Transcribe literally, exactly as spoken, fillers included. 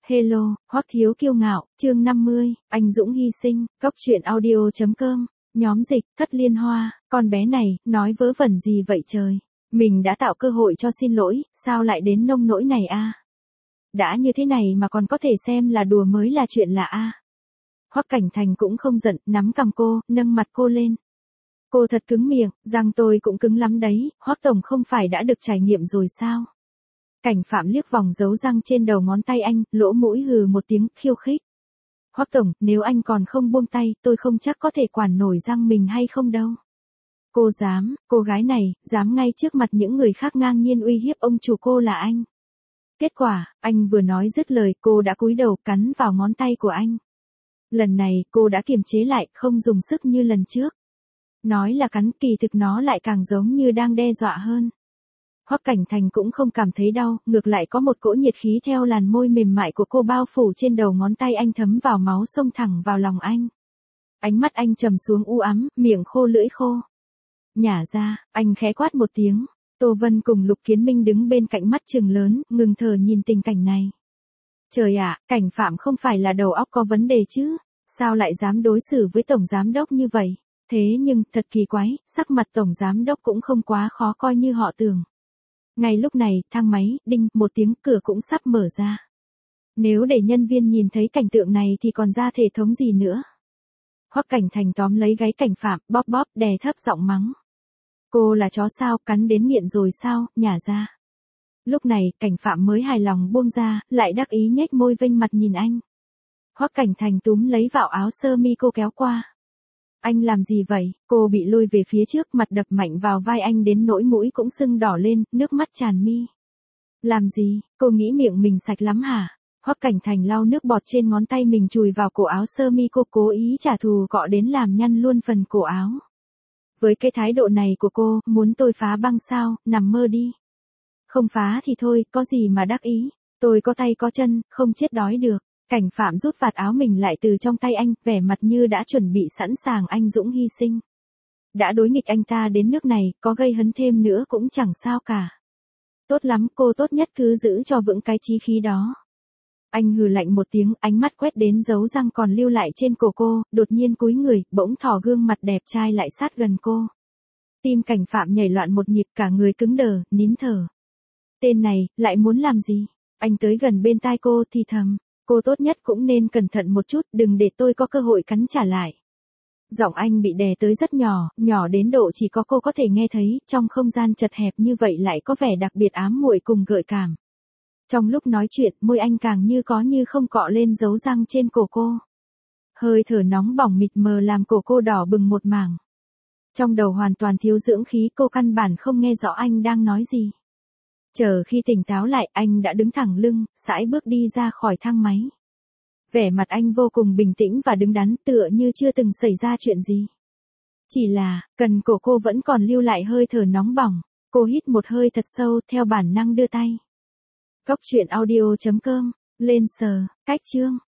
Hello, Hoắc Thiếu Kiêu Ngạo, chương năm mươi, anh Dũng hy sinh, Cóc truyện audio chấm com, nhóm dịch, Thất Liên Hoa, con bé này, nói vớ vẩn gì vậy trời? Mình đã tạo cơ hội cho xin lỗi, sao lại đến nông nỗi này a? Đã như thế này mà còn có thể xem là đùa mới là chuyện lạ a. Hoắc Cảnh Thành cũng không giận, nắm cằm cô, nâng mặt cô lên. Cô thật cứng miệng, răng tôi cũng cứng lắm đấy, Hoắc tổng không phải đã được trải nghiệm rồi sao? Cảnh Phạm liếc vòng dấu răng trên đầu ngón tay anh, lỗ mũi hừ một tiếng, khiêu khích. Hoắc tổng, nếu anh còn không buông tay, tôi không chắc có thể quản nổi răng mình hay không đâu. Cô dám, cô gái này, dám ngay trước mặt những người khác ngang nhiên uy hiếp ông chủ cô là anh. Kết quả, anh vừa nói dứt lời, cô đã cúi đầu cắn vào ngón tay của anh. Lần này, cô đã kiềm chế lại, không dùng sức như lần trước. Nói là cắn, kỳ thực nó lại càng giống như đang đe dọa hơn. Hoắc Cảnh Thành cũng không cảm thấy đau, ngược lại có một cỗ nhiệt khí theo làn môi mềm mại của cô bao phủ trên đầu ngón tay anh thấm vào máu xông thẳng vào lòng anh. Ánh mắt anh trầm xuống u ám, miệng khô lưỡi khô. Nhả ra, anh khẽ quát một tiếng. Tô Vân cùng Lục Kiến Minh đứng bên cạnh mắt trừng lớn, ngừng thở nhìn tình cảnh này. Trời ạ, Cảnh Phạm không phải là đầu óc có vấn đề chứ, sao lại dám đối xử với Tổng Giám Đốc như vậy? Thế nhưng, thật kỳ quái, sắc mặt Tổng Giám Đốc cũng không quá khó coi như họ tưởng. Ngay lúc này, thang máy, đinh, một tiếng, cửa cũng sắp mở ra. Nếu để nhân viên nhìn thấy cảnh tượng này thì còn ra thể thống gì nữa. Hoắc Cảnh Thành tóm lấy gáy Cảnh Phạm, bóp bóp, đè thấp giọng mắng. Cô là chó sao, cắn đến nghiện rồi sao, nhả ra. Lúc này, Cảnh Phạm mới hài lòng buông ra, lại đắc ý nhếch môi vênh mặt nhìn anh. Hoắc Cảnh Thành túm lấy vào áo sơ mi cô kéo qua. Anh làm gì vậy? Cô bị lôi về phía trước, mặt đập mạnh vào vai anh đến nỗi mũi cũng sưng đỏ lên, nước mắt tràn mi. Làm gì? Cô nghĩ miệng mình sạch lắm hả? Hoắc Cảnh Thành lau nước bọt trên ngón tay mình chùi vào cổ áo sơ mi cô, cố ý trả thù cọ đến làm nhăn luôn phần cổ áo. Với cái thái độ này của cô, muốn tôi phá băng sao, nằm mơ đi. Không phá thì thôi, có gì mà đắc ý. Tôi có tay có chân, không chết đói được. Cảnh Phạm rút vạt áo mình lại từ trong tay anh, vẻ mặt như đã chuẩn bị sẵn sàng anh dũng hy sinh. Đã đối nghịch anh ta đến nước này, có gây hấn thêm nữa cũng chẳng sao cả. Tốt lắm, cô tốt nhất cứ giữ cho vững cái chí khí đó. Anh hừ lạnh một tiếng, ánh mắt quét đến dấu răng còn lưu lại trên cổ cô, đột nhiên cúi người, bỗng thò gương mặt đẹp trai lại sát gần cô. Tim Cảnh Phạm nhảy loạn một nhịp, cả người cứng đờ, nín thở. Tên này, lại muốn làm gì? Anh tới gần bên tai cô thì thầm. Cô tốt nhất cũng nên cẩn thận một chút, đừng để tôi có cơ hội cắn trả lại. Giọng anh bị đè tới rất nhỏ, nhỏ đến độ chỉ có cô có thể nghe thấy, trong không gian chật hẹp như vậy lại có vẻ đặc biệt ám muội cùng gợi cảm. Trong lúc nói chuyện, môi anh càng như có như không cọ lên dấu răng trên cổ cô. Hơi thở nóng bỏng mịt mờ làm cổ cô đỏ bừng một mảng. Trong đầu hoàn toàn thiếu dưỡng khí, cô căn bản không nghe rõ anh đang nói gì. Chờ khi tỉnh táo lại, anh đã đứng thẳng lưng, sải bước đi ra khỏi thang máy. Vẻ mặt anh vô cùng bình tĩnh và đứng đắn, tựa như chưa từng xảy ra chuyện gì. Chỉ là, cần cổ cô vẫn còn lưu lại hơi thở nóng bỏng. Cô hít một hơi thật sâu, theo bản năng đưa tay. Cóc truyện audio chấm com, lên sờ, cách chương.